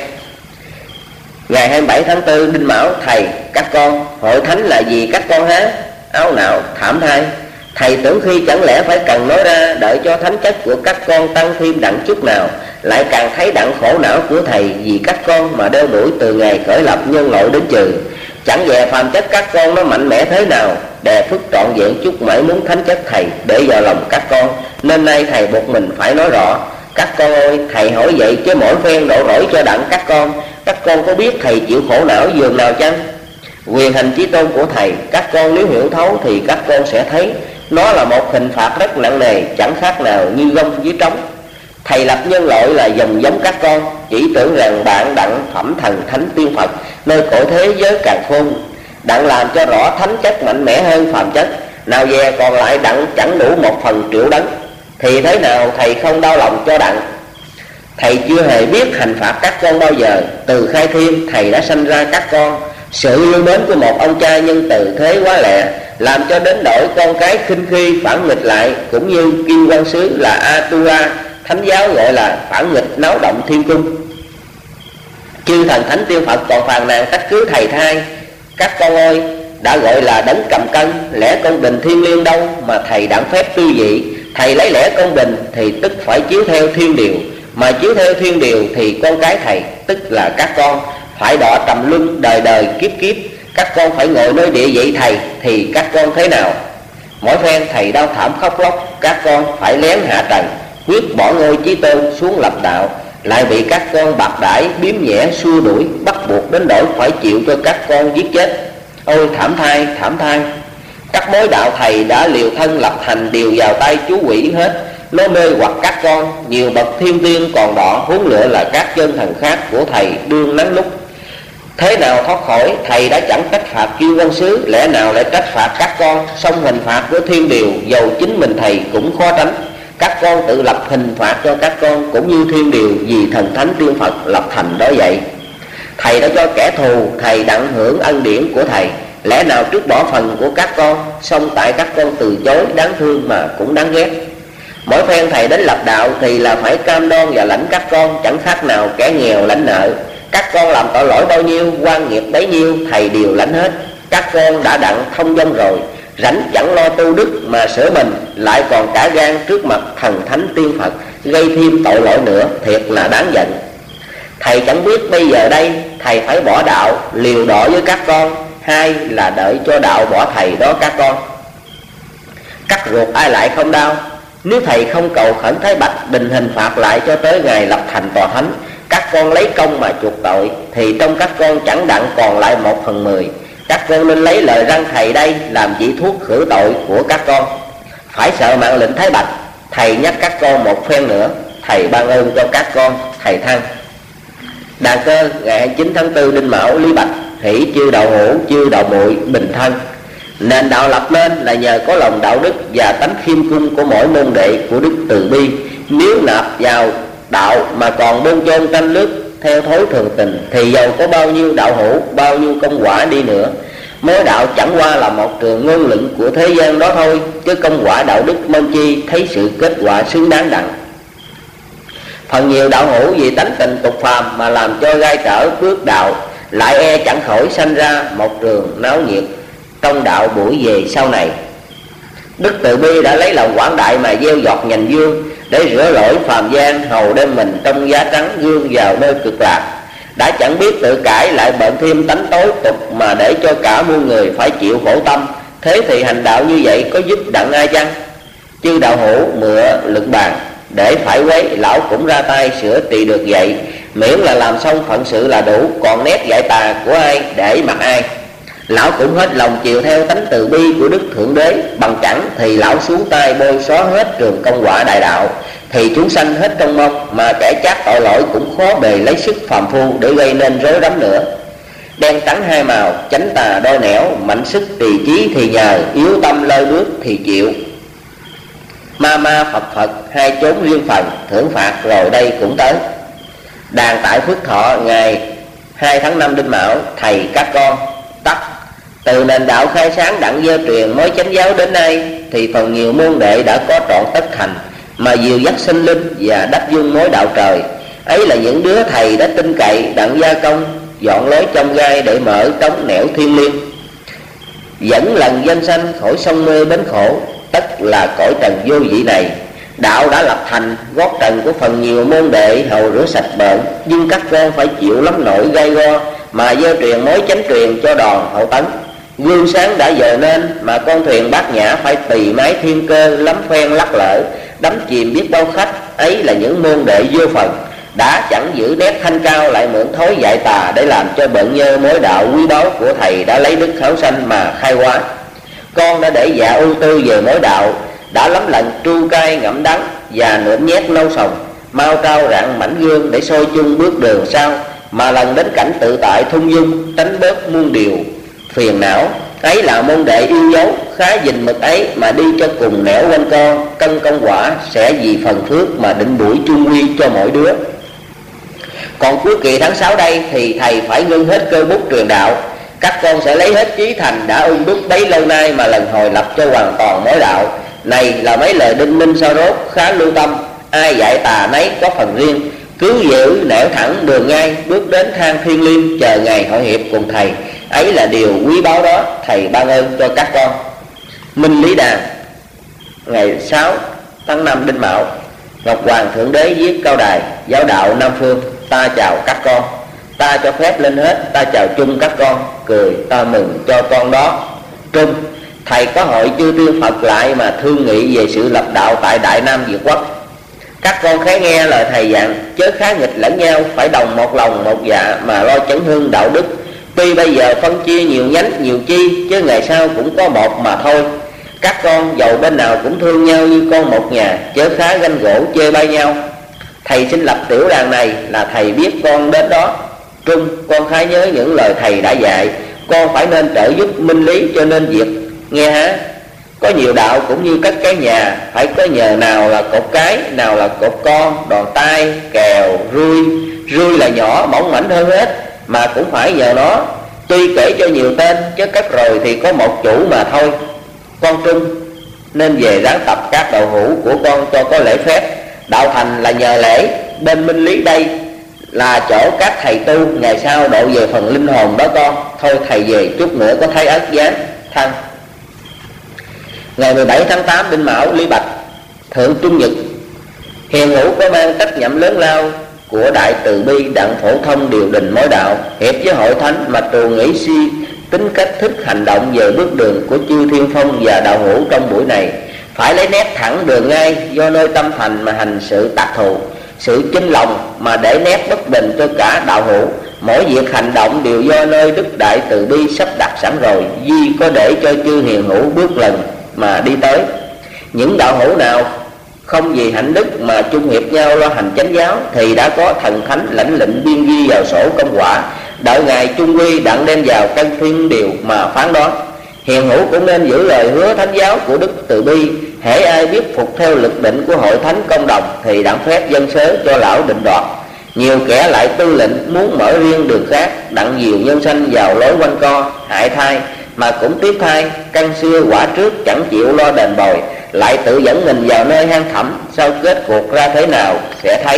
Ngày hai mươi bảy tháng tư Đinh Mão, thầy các con, hội thánh là gì các con há? Áo não thảm thai. Thầy tưởng khi chẳng lẽ phải cần nói ra, đợi cho thánh chất của các con tăng thêm đặng chút nào, lại càng thấy đặng khổ não của thầy vì các con mà đeo đuổi từ ngày khởi lập nhân loại đến trừ. Chẳng dè phàm chất các con nó mạnh mẽ thế nào, đè phước trọn vẹn chút mãi muốn thánh chất thầy để vào lòng các con, nên nay thầy buộc mình phải nói rõ. Các con ơi, thầy hỏi vậy chứ mỗi phen đổ rỗi cho đặng các con, các con có biết thầy chịu khổ não dường nào chăng? Quyền hành chí tôn của thầy, các con nếu hiểu thấu thì các con sẽ thấy nó là một hình phạt rất nặng nề, chẳng khác nào như gông dưới trống. Thầy lập nhân loại là dòng giống các con, chỉ tưởng rằng bạn đặng phẩm thần thánh tiên Phật nơi cõi thế giới càn khôn, đặng làm cho rõ thánh chất mạnh mẽ hơn phàm chất, nào về còn lại đặng chẳng đủ một phần triệu đấng, thì thế nào thầy không đau lòng cho đặng. Thầy chưa hề biết hành phạt các con bao giờ. Từ khai thiên thầy đã sanh ra các con, sự yêu mến của một ông cha nhân từ thế quá lẹ, làm cho đến đổi con cái khinh khi phản nghịch lại, cũng như Kim Quan Sứ là Atua, thánh giáo gọi là phản nghịch náo động thiên cung. Chư thần thánh tiên Phật còn phàn nàn trách cứ thầy thay. Các con ơi, đã gọi là đấng cầm cân, lẽ công bình thiên liêng đâu mà thầy đặng phép tư vị. Thầy lấy lẽ công bình thì tức phải chiếu theo thiên điều, mà chiếu theo thiên điều thì con cái thầy, tức là các con, phải đọa trầm luân đời đời kiếp kiếp. Các con phải ngồi nơi địa vị thầy thì các con thế nào? Mỗi phen thầy đau thảm khóc lóc, các con phải lén hạ trần, quyết bỏ ngôi chí tôn xuống lập đạo, lại bị các con bạc đãi biếm nhẹ xua đuổi, bắt buộc đến đổi phải chịu cho các con giết chết. Ôi thảm thai, thảm thai! Các mối đạo thầy đã liều thân lập thành đều vào tay chú quỷ hết. Nó mê hoặc các con, nhiều bậc thiên tiên còn đỏ, huống lựa là các chân thần khác của thầy đương nắng lúc. Thế nào thoát khỏi? Thầy đã chẳng trách phạt Kim Quan Sứ, lẽ nào lại trách phạt các con? Song hình phạt của thiên điều, dầu chính mình thầy cũng khó tránh. Các con tự lập hình phạt cho các con, cũng như thiên điều vì thần thánh tiên Phật lập thành đó vậy. Thầy đã cho kẻ thù, thầy đặng hưởng ân điển của thầy, lẽ nào trước bỏ phần của các con, song tại các con từ chối đáng thương mà cũng đáng ghét. Mỗi phen thầy đến lập đạo thì là phải cam đoan và lãnh các con, chẳng khác nào kẻ nghèo lãnh nợ. Các con làm tội lỗi bao nhiêu, oan nghiệp bấy nhiêu, thầy đều lãnh hết. Các con đã đặng thông dong rồi, rảnh chẳng lo tu đức mà sửa mình, lại còn cả gan trước mặt thần thánh tiên Phật gây thêm tội lỗi nữa, thiệt là đáng giận. Thầy chẳng biết bây giờ đây thầy phải bỏ đạo liều đỏ với các con, hay là đợi cho đạo bỏ thầy đó các con. Cắt ruột ai lại không đau? Nếu thầy không cầu khẩn Thái Bạch định hình phạt lại cho tới ngày lập thành tòa thánh, các con lấy công mà chuộc tội, thì trong các con chẳng đặng còn lại một phần mười. Các con nên lấy lời răng thầy đây làm chỉ thuốc khử tội của các con. Phải sợ mạng lệnh Thái Bạch, thầy nhắc các con một phen nữa, thầy ban ơn cho các con, thầy thăng. Đàn Cơ ngày hai mươi chín tháng tư Đinh Mão, Lý Bạch, hỷ chư đạo hữu, chư đạo muội bình thân. Nền đạo lập nên là nhờ có lòng đạo đức và tánh khiêm cung của mỗi môn đệ của Đức Từ Bi. Nếu nạp vào đạo mà còn bôn chôn tranh lướt theo thối thường tình, thì dầu có bao nhiêu đạo hữu, bao nhiêu công quả đi nữa, mối đạo chẳng qua là một trường ngôn luận của thế gian đó thôi, chứ công quả đạo đức mong chi thấy sự kết quả xứng đáng đặng. Phần nhiều đạo hữu vì tánh tình tục phàm mà làm cho gai trở phước đạo, lại e chẳng khỏi sanh ra một trường náo nhiệt trong đạo buổi về sau này. Đức Từ Bi đã lấy lòng quảng đại mà gieo giọt nhành dương, để rửa lỗi phàm gian, hầu đem mình trong giá trắng gương vào nơi cực lạc. đã chẳng biết tự cải, lại bận thêm tánh tối tục mà để cho cả muôn người phải chịu khổ tâm. Thế thì hành đạo như vậy có giúp đặng ai chăng? Chư đạo hữu mựa luận bàn, để phải quấy, lão cũng ra tay sửa trị được vậy, miễn là làm xong phận sự là đủ. Còn nét dạy tà của ai để mặc ai? Lão cũng hết lòng chiều theo tánh từ bi của Đức Thượng Đế. Bằng chẳng thì lão xuống tay bôi xóa hết trường công quả đại đạo, thì chúng sanh hết trong mong, mà kẻ chát tội lỗi cũng khó bề lấy sức phàm phu để gây nên rối rắm nữa. Đen trắng hai màu, chánh tà đôi nẻo, mạnh sức tỳ chí thì nhờ, yếu tâm lơi bước thì chịu. Ma ma Phật Phật hai chốn riêng phần, thưởng phạt rồi đây cũng tới. Đàn tại Phước Thọ ngày hai tháng năm Đinh Mão, thầy các con tắt. Từ nền đạo khai sáng đặng gieo truyền mối chánh giáo đến nay, thì phần nhiều môn đệ đã có trọn tất thành, mà dìu dắt sinh linh và đắc dung mối đạo trời. Ấy là những đứa thầy đã tin cậy đặng gia công, dọn lối trong gai để mở trống nẻo thiên liêng, dẫn lần danh sanh khỏi sông mê bến khổ. Tất là cõi trần vô vị này, đạo đã lập thành, gót trần của phần nhiều môn đệ hầu rửa sạch bệnh. Nhưng các con phải chịu lắm nỗi gai go, mà gieo truyền mối chánh truyền cho đòn hậu tấn. Gương sáng đã dời nên, mà con thuyền bát nhã phải tỳ mái thiên cơ, lắm phen lắc lỡ, đắm chìm biết bao khách. Ấy là những môn đệ vô phần, đã chẳng giữ nét thanh cao, lại mượn thối dạy tà để làm cho bận nhơ mối đạo quý báu của thầy đã lấy đức khảo sanh mà khai hóa. Con đã để dạ ưu tư về mối đạo, đã lắm lần tru cay ngậm đắng và nượm nhét nâu sòng. Mau trao rạng mảnh gương để soi chung bước đường sau, mà lần đến cảnh tự tại thung dung, tránh bớt muôn điều phiền não. Ấy là môn đệ yêu dấu, khá gìn mực ấy mà đi cho cùng nẻo quanh co. Cân công quả sẽ vì phần phước mà định buổi chung quy cho mỗi đứa. Còn cuối kỳ tháng sáu đây thì thầy phải ngưng hết cơ bút truyền đạo. Các con sẽ lấy hết chí thành đã ung đúc bấy lâu nay mà lần hồi lập cho hoàn toàn mối đạo. Này là mấy lời đinh ninh sao rốt, khá lưu tâm. Ai dạy tà nấy có phần riêng, cứ giữ nẻo thẳng đường ngay, bước đến thang thiên liêng, chờ ngày hội hiệp cùng thầy. Ấy là điều quý báu đó, thầy ban ơn cho các con. Minh Lý Đàn ngày sáu tháng năm Đinh Mão. Ngọc Hoàng Thượng Đế viết cao đài, giáo đạo Nam Phương. Ta chào các con, ta cho phép lên hết, ta chào chung các con, cười ta mừng cho con đó. Trung, thầy có hội chư tiên Phật lại mà thương nghị về sự lập đạo tại Đại Nam Việt Quốc. Các con khái nghe lời thầy dặn, chớ khá nghịch lẫn nhau, phải đồng một lòng một dạ mà lo chấn hương đạo đức. Tuy bây giờ phân chia nhiều nhánh nhiều chi, chứ ngày sau cũng có một mà thôi. Các con dầu bên nào cũng thương nhau như con một nhà, chớ khá ganh gỗ chê bai nhau. Thầy xin lập tiểu đàn này là thầy biết con đến đó. Trung, con khá nhớ những lời thầy đã dạy, con phải nên trợ giúp minh lý cho nên việc. Nghe hả? Có nhiều đạo cũng như các cái nhà, phải có nhờ nào là cột cái, nào là cột con, đòn tay, kèo, rui. Rui là nhỏ, mỏng mảnh hơn hết, mà cũng phải nhờ nó. Tuy kể cho nhiều tên, chứ cất rồi thì có một chủ mà thôi. Con Trung nên về ráng tập các đạo hữu của con cho có lễ phép. Đạo thành là nhờ lễ, bên minh lý đây là chỗ các thầy tu, ngày sau độ về phần linh hồn đó con. Thôi thầy về chút nữa có thấy ớt gián thăng. Ngày mười bảy tháng tám Đinh Mão, Lý Bạch Thượng Trung Nhật. Hiền hữu có mang trách nhiệm lớn lao của đại từ bi đặng phổ thông điều đình mối đạo, hiệp với hội thánh mà trù nghĩ suy tính cách thức hành động về bước đường của chư thiên phong và đạo hữu trong buổi này. Phải lấy nét thẳng đường ngay, do nơi tâm thành mà hành sự tác thù, sự chinh lòng mà để nét bất bình cho cả đạo hữu. Mỗi việc hành động đều do nơi đức đại từ bi sắp đặt sẵn rồi, duy có để cho chư hiền hữu bước lần mà đi tới. Những đạo hữu nào không vì hạnh đức mà chung hiệp nhau lo hành chánh giáo, thì đã có thần thánh lãnh lệnh biên ghi vào sổ công quả, đợi ngày chung quy đặng đem vào căn thiên điều mà phán đoán. Hiền hữu cũng nên giữ lời hứa thánh giáo của đức từ bi. hễ ai biết phục theo lực định của hội thánh công đồng, thì đặng phép dân sớ cho lão định đoạt. Nhiều kẻ lại tư lệnh muốn mở riêng đường khác, đặng nhiều nhân sanh vào lối quanh co hại thai, mà cũng tiếp thai. Căn xưa quả trước chẳng chịu lo đền bồi, lại tự dẫn mình vào nơi hang thẳm. Sau kết cuộc ra thế nào sẽ thấy.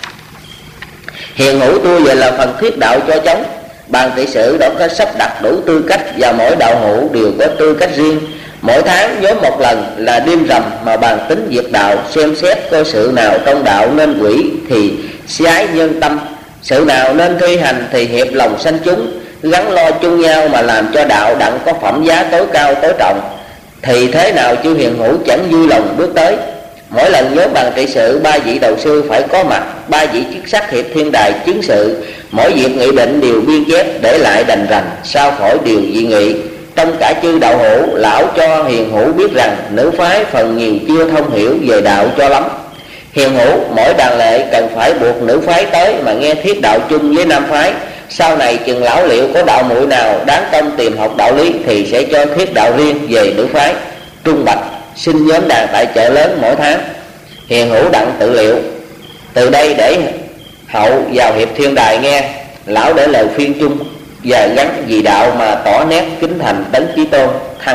Hiền hữu tôi về là phần thuyết đạo cho chóng. Ban trị sự đã có sắp đặt đủ tư cách, và mỗi đạo hữu đều có tư cách riêng. Mỗi tháng nhóm một lần là đêm rằm mà bàn tính việc đạo, xem xét coi sự nào trong đạo nên quỷ thì xái nhân tâm, Sự nào nên thi hành thì hiệp lòng sanh chúng, gắn lo chung nhau mà làm cho đạo đặng có phẩm giá tối cao tối trọng. Thì thế nào chư hiền hữu chẳng vui lòng bước tới. Mỗi lần nhóm bàn trị sự, ba vị đầu sư phải có mặt, ba vị chức sắc hiệp thiên đài chứng sự. Mỗi việc nghị định đều biên chép để lại đành rành, sao khỏi điều dị nghị. Trong cả chư đạo hữu, lão cho hiền hữu biết rằng nữ phái phần nhiều chưa thông hiểu về đạo cho lắm. Hiền hữu mỗi đàn lệ cần phải buộc nữ phái tới mà nghe thuyết đạo chung với nam phái. Sau này chừng lão liệu có đạo muội nào đáng tâm tìm học đạo lý thì sẽ cho thuyết đạo riêng về nữ phái. Trung bạch xin nhóm đàn tại chợ lớn mỗi tháng. Hiền hữu đặng tự liệu. Từ đây để hậu vào hiệp thiên đài nghe, lão để lời phiên chung và gắn vì đạo mà tỏ nét kính thành Đấng Chí Tôn thăng.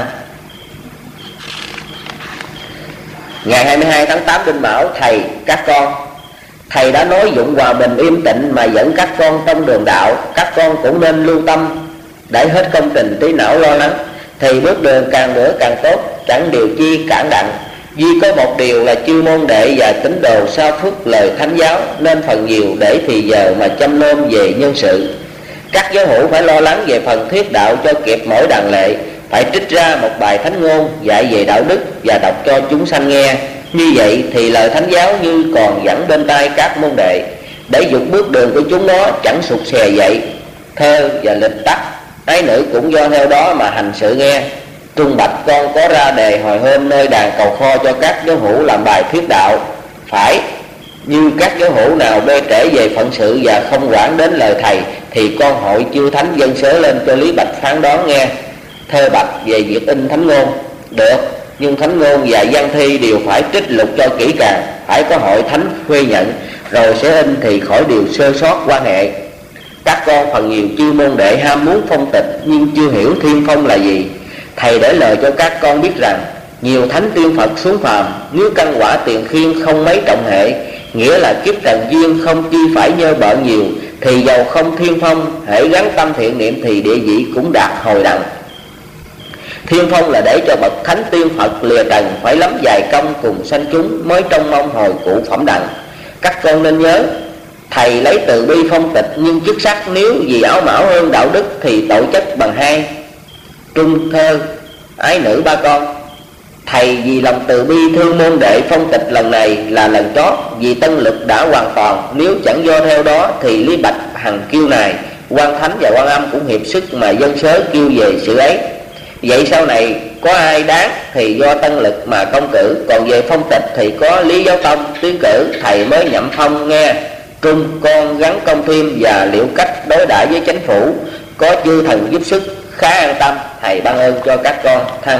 Ngày hai mươi hai tháng tám Đinh Mão, thầy các con. Thầy đã nói dụng hòa bình im tịnh mà dẫn các con trong đường đạo. Các con cũng nên lưu tâm để hết công trình trí não lo lắng, thì bước đường càng nữa càng tốt, chẳng điều chi cản đặng. Duy có một điều là chư môn đệ và tín đồ sao phước lời thánh giáo, nên phần nhiều để thì giờ mà chăm nom về nhân sự. Các giáo hữu phải lo lắng về phần thuyết đạo cho kịp mỗi đàn lệ, phải trích ra một bài thánh ngôn dạy về đạo đức và đọc cho chúng sanh nghe. Như vậy thì lời thánh giáo như còn dẫn bên tai các môn đệ, để dục bước đường của chúng nó chẳng sụt xè dậy. Thơ và lịch tắc ái nữ cũng do theo đó mà hành sự nghe. Trung bạch con có ra đề hồi hôm nơi đàn cầu kho cho các giáo hữu làm bài thuyết đạo. Phải như các giáo hữu nào bê trễ về phận sự và không quản đến lời thầy, thì con hội chư thánh dân sớ lên cho Lý Bạch phán đoán nghe. Thơ bạch về việc in thánh ngôn được, nhưng thánh ngôn và văn thi đều phải trích lục cho kỹ càng, phải có hội thánh phê nhận rồi sẽ in, thì khỏi điều sơ sót quan hệ. Các con phần nhiều chư môn đệ ham muốn phong tịch nhưng chưa hiểu thiên phong là gì. Thầy để lời cho các con biết rằng nhiều thánh tiên Phật xuống phàm, nếu căn quả tiền khiên không mấy trọng hệ, nghĩa là kiếp trần duyên không chi phải nhơ bợ nhiều, thì dầu không thiên phong, hễ gắn tâm thiện niệm thì địa vị cũng đạt hồi đặng. Thiên phong là để cho bậc thánh tiên Phật lìa trần phải lắm dài công cùng sanh chúng mới trông mong hồi cụ phẩm đặng. Các con nên nhớ, thầy lấy từ bi phong tịch nhưng chức sắc nếu vì áo mão hơn đạo đức thì tội chất bằng hai. Trung thơ ái nữ ba con. Thầy vì lòng từ bi thương môn đệ phong tịch lần này là lần chót, vì tân lực đã hoàn toàn, nếu chẳng do theo đó thì Lý Bạch hằng kêu này, quan thánh và quan âm cũng hiệp sức mà dân sớ kêu về sự ấy. Vậy sau này có ai đáng thì do tân lực mà công cử, còn về phong tịch thì có Lý Giáo Tông tiến cử, thầy mới nhậm phong nghe. Trung con gắn công thêm và liệu cách đối đãi với chánh phủ, có chư thần giúp sức khá an tâm. Thầy ban ơn cho các con thăng.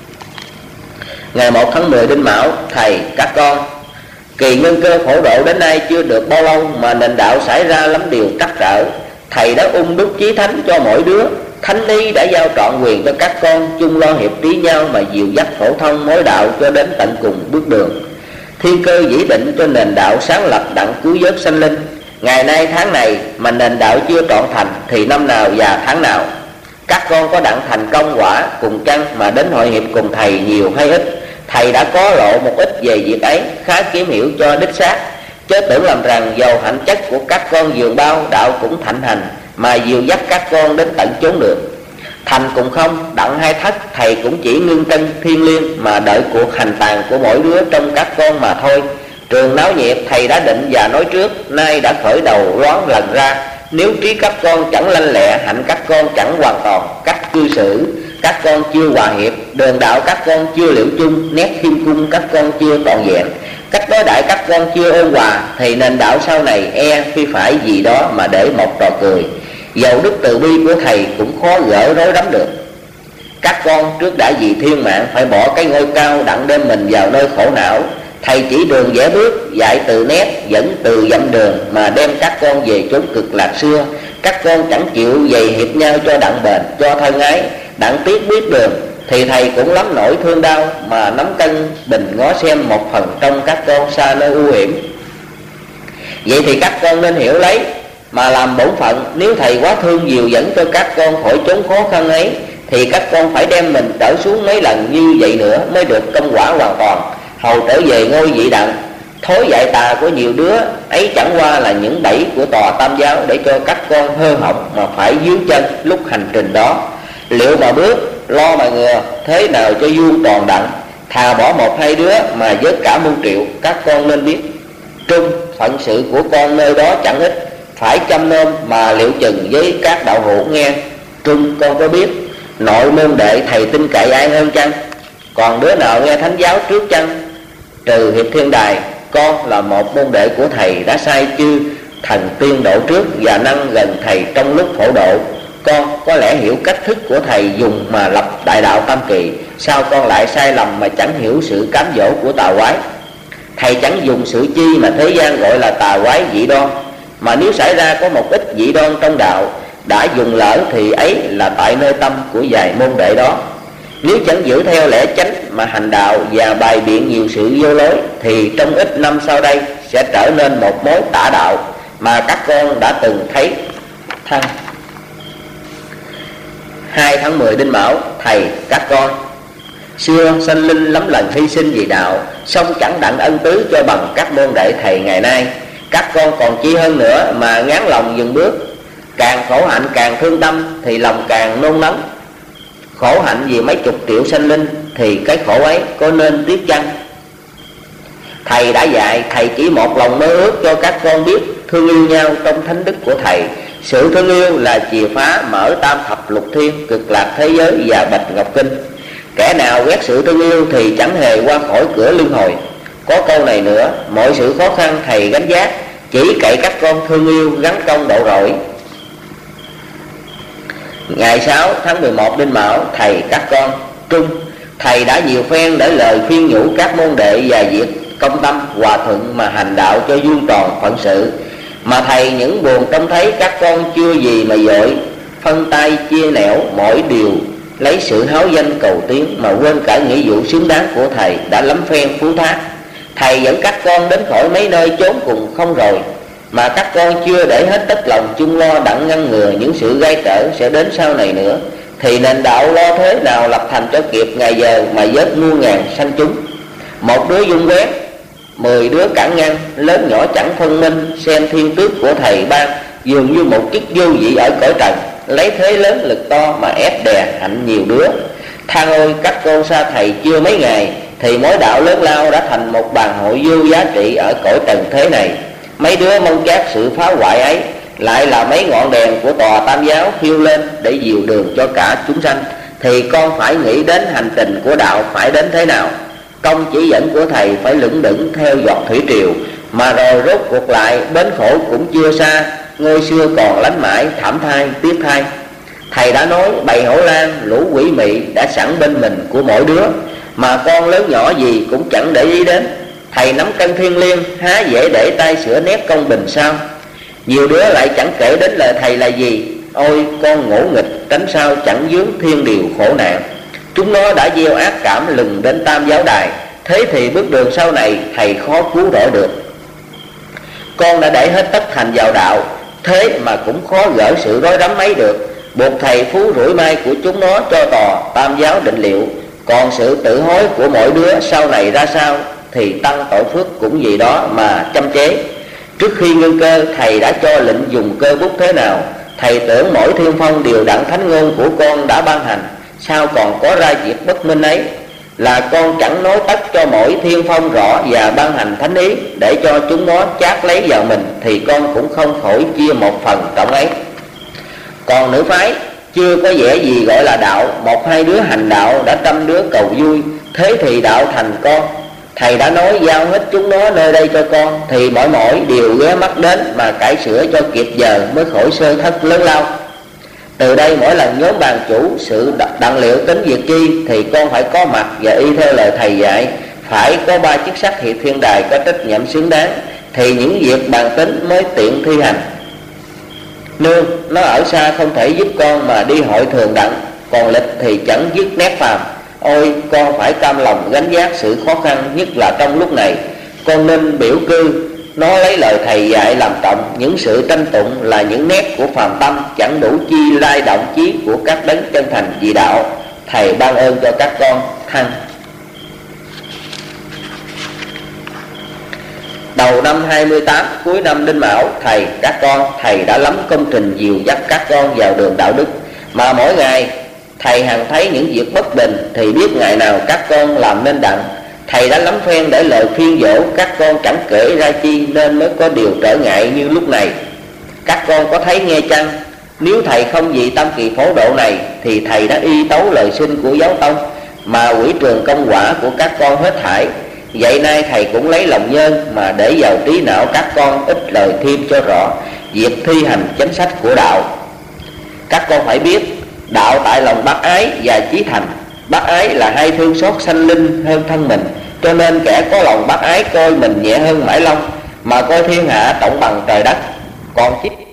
Ngày một tháng mười Đinh Mão, thầy các con. Kỳ nhân cơ phổ độ đến nay chưa được bao lâu mà nền đạo xảy ra lắm điều trắc trở. Thầy đã ung đúc chí thánh cho mỗi đứa, thánh ý đã giao trọn quyền cho các con, chung lo hiệp trí nhau mà dìu dắt phổ thông mối đạo cho đến tận cùng bước đường. Thiên cơ dĩ định cho nền đạo sáng lập đặng cứu vớt sanh linh. Ngày nay tháng này mà nền đạo chưa trọn thành thì năm nào và tháng nào. Các con có đặng thành công quả cùng chăng mà đến hội hiệp cùng thầy nhiều hay ít. Thầy đã có lộ một ít về việc ấy, khá kiếm hiểu cho đích xác. Chớ tưởng làm rằng dầu hạnh chất của các con dường bao, đạo cũng thạnh hành mà dìu dắt các con đến tận chốn được. Thành cùng không, đặng hai thất, thầy cũng chỉ ngưng cân thiên liêng mà đợi cuộc hành tàn của mỗi đứa trong các con mà thôi. Trường náo nhiệt thầy đã định và nói trước, nay đã khởi đầu loáng lần ra. Nếu trí các con chẳng lanh lẹ, hạnh các con chẳng hoàn toàn, cách cư xử các con chưa hòa hiệp, đường đạo các con chưa liệu chung, nét khiêm cung các con chưa trọn vẹn, cách đối đãi các con chưa ôn hòa, thì nền đạo sau này e phi phải gì đó mà để một trò cười. Dầu đức từ bi của thầy cũng khó gỡ rối rắm được. Các con trước đã vì thiên mạng phải bỏ cái ngôi cao đặng đem mình vào nơi khổ não. Thầy chỉ đường vẽ bước, dạy từ nét, dẫn từ dặm đường mà đem các con về chốn cực lạc xưa. Các con chẳng chịu dày hiệp nhau cho đặng bền, cho thân ái, đặng tiếc biết đường, thì thầy cũng lắm nỗi thương đau mà nắm cân bình ngó xem một phần trong các con xa nơi ưu hiểm. Vậy thì các con nên hiểu lấy mà làm bổn phận. Nếu thầy quá thương dìu dẫn cho các con khỏi chốn khó khăn ấy, thì các con phải đem mình trở xuống mấy lần như vậy nữa mới được công quả hoàn toàn, hầu trở về ngôi vị đặng. Thối dạy tà của nhiều đứa ấy chẳng qua là những bẫy của tòa Tam giáo để cho các con hơ hỏng mà phải dướng chân lúc hành trình đó. Liệu mà bước lo mà ngừa, thế nào cho vuông tròn đặng, thà bỏ một hai đứa mà vớt cả muôn triệu. Các con nên biết trung phận sự của con nơi đó chẳng ít, phải chăm nom mà liệu chừng với các đạo hữu nghe. Trung, con có biết nội môn đệ thầy tin cậy ai hơn chăng? Còn đứa nào nghe thánh giáo trước chăng? Trừ Hiệp Thiên Đài, con là một môn đệ của thầy đã sai chư thần tiên độ trước và năng gần thầy trong lúc phổ độ. Con có lẽ hiểu cách thức của thầy dùng mà lập đại đạo tam kỳ, sao con lại sai lầm mà chẳng hiểu sự cám dỗ của tà quái? Thầy chẳng dùng sự chi mà thế gian gọi là tà quái dị đoan, mà nếu xảy ra có một ít dị đoan trong đạo đã dùng lỡ thì ấy là tại nơi tâm của vài môn đệ đó. Nếu chẳng giữ theo lẽ chánh mà hành đạo và bài biện nhiều sự vô lối thì trong ít năm sau đây sẽ trở nên một mối tả đạo mà các con đã từng thấy. Thăng hai tháng mười Đinh Mão. Thầy, các con xưa sanh linh lắm lần hy sinh vì đạo, song chẳng đặng ân tứ cho bằng các môn đệ thầy ngày nay. Các con còn chi hơn nữa mà ngán lòng dừng bước, càng khổ hạnh càng thương tâm thì lòng càng nôn nóng. Khổ hạnh vì mấy chục triệu sanh linh thì cái khổ ấy có nên tiếc chăng? Thầy đã dạy, thầy chỉ một lòng mơ ước cho các con biết thương yêu nhau trong thánh đức của thầy. Sự thương yêu là chìa phá mở tam thập lục thiên, cực lạc thế giới và bạch ngọc kinh. Kẻ nào ghét sự thương yêu thì chẳng hề qua khỏi cửa luân hồi. Có câu này nữa, mọi sự khó khăn thầy gánh vác, chỉ cậy các con thương yêu gắn công độ rỗi. Ngày sáu tháng mười một Đinh Mão. Thầy, các con trung. Thầy đã nhiều phen để lời khuyên nhủ các môn đệ và việc công tâm hòa thuận mà hành đạo cho vuông tròn phận sự, mà thầy những buồn trông thấy các con chưa gì mà dội phân tay chia nẻo mỗi điều lấy sự háo danh cầu tiến, mà quên cả nghĩa vụ xứng đáng của thầy đã lắm phen phú thác. Thầy dẫn các con đến khỏi mấy nơi chốn cùng không rồi, mà các con chưa để hết tất lòng chung lo đặng ngăn ngừa những sự gây trở sẽ đến sau này nữa, thì nền đạo lo thế nào lập thành cho kịp ngày giờ mà vớt muôn ngàn sanh chúng. Một đứa dung quét, mười đứa cản ngăn, lớn nhỏ chẳng phân minh, xem thiên tước của thầy ban dường như một chức vô vị ở cõi trần, lấy thế lớn lực to mà ép đè hạnh nhiều đứa. Than ôi, các con xa thầy chưa mấy ngày thì mối đạo lớn lao đã thành một bàn hội vô giá trị ở cõi trần thế này. Mấy đứa mong chát sự phá hoại ấy lại là mấy ngọn đèn của tòa Tam giáo khiêu lên để dìu đường cho cả chúng sanh, thì con phải nghĩ đến hành trình của đạo phải đến thế nào. Công chỉ dẫn của thầy phải lững đững theo giọt thủy triều, mà rồi rốt cuộc lại bến khổ cũng chưa xa, ngôi xưa còn lánh mãi thảm thai tiếc thai. Thầy đã nói bầy hổ lang lũ quỷ mị đã sẵn bên mình của mỗi đứa, mà con lớn nhỏ gì cũng chẳng để ý đến. Thầy nắm cân thiên liêng há dễ để tay sửa nét công bình sao? Nhiều đứa lại chẳng kể đến lời thầy là gì. Ôi, con ngỗ nghịch tránh sao chẳng vướng thiên điều khổ nạn. Chúng nó đã gieo ác cảm lừng đến Tam giáo đài, thế thì bước đường sau này thầy khó cứu rỗi được. Con đã để hết tất thành vào đạo, thế mà cũng khó gỡ sự rối rắm ấy được. Buộc thầy phú rủi mai của chúng nó cho tòa Tam giáo định liệu. Còn sự tự hối của mỗi đứa sau này ra sao thì tăng tội phước cũng vì đó mà chăm chế. Trước khi ngưng cơ, thầy đã cho lệnh dùng cơ bút thế nào. Thầy tưởng mỗi thiên phong đều đặng thánh ngôn của con đã ban hành, sao còn có ra việc bất minh ấy? Là con chẳng nói tất cho mỗi thiên phong rõ và ban hành thánh ý để cho chúng nó chát lấy vào mình, thì con cũng không khỏi chia một phần trọng ấy. Còn nữ phái chưa có vẻ gì gọi là đạo, một hai đứa hành đạo đã trăm đứa cầu vui, thế thì đạo thành con. Thầy đã nói giao hết chúng nó nơi đây cho con, thì mỗi mỗi đều ghé mắt đến mà cải sửa cho kịp giờ mới khỏi sơ thất lớn lao. Từ đây mỗi lần nhóm bàn chủ sự đặng liệu tính việc chi thì con phải có mặt và y theo lời thầy dạy. Phải có ba chức sắc Hiệp Thiên Đài có trách nhiệm xứng đáng, thì những việc bàn tính mới tiện thi hành. Nương nó ở xa không thể giúp con mà đi hội thường đặng, còn lịch thì chẳng dứt nét phàm. Ôi, con phải cam lòng gánh vác sự khó khăn, nhất là trong lúc này. Con nên biểu cư nó lấy lời thầy dạy làm trọng. Những sự tranh tụng là những nét của phàm tâm, chẳng đủ chi lai động chí của các đấng chân thành vì đạo. Thầy ban ơn cho các con. Thăng Đầu năm hai mươi tám, cuối năm Đinh Mão, thầy các con thầy đã lắm công trình dìu dắt các con vào đường đạo đức, mà mỗi ngày thầy hằng thấy những việc bất bình thì biết ngày nào các con làm nên đặng. Thầy đã lắm phen để lời khuyên dỗ các con chẳng kể ra chi, nên mới có điều trở ngại như lúc này. Các con có thấy nghe chăng? Nếu thầy không vì tâm kỳ phổ độ này thì thầy đã y tấu lời xin của giáo tông, mà quỷ trường công quả của các con hết thảy. Vậy nay thầy cũng lấy lòng nhân mà để vào trí não các con ít lời thêm cho rõ việc thi hành chánh sách của đạo. Các con phải biết đạo tại lòng bác ái và chí thành. Bác ái là hay thương xót sanh linh hơn thân mình, cho nên kẻ có lòng bác ái coi mình nhẹ hơn mãi long, mà coi thiên hạ trọng bằng trời đất. Còn chí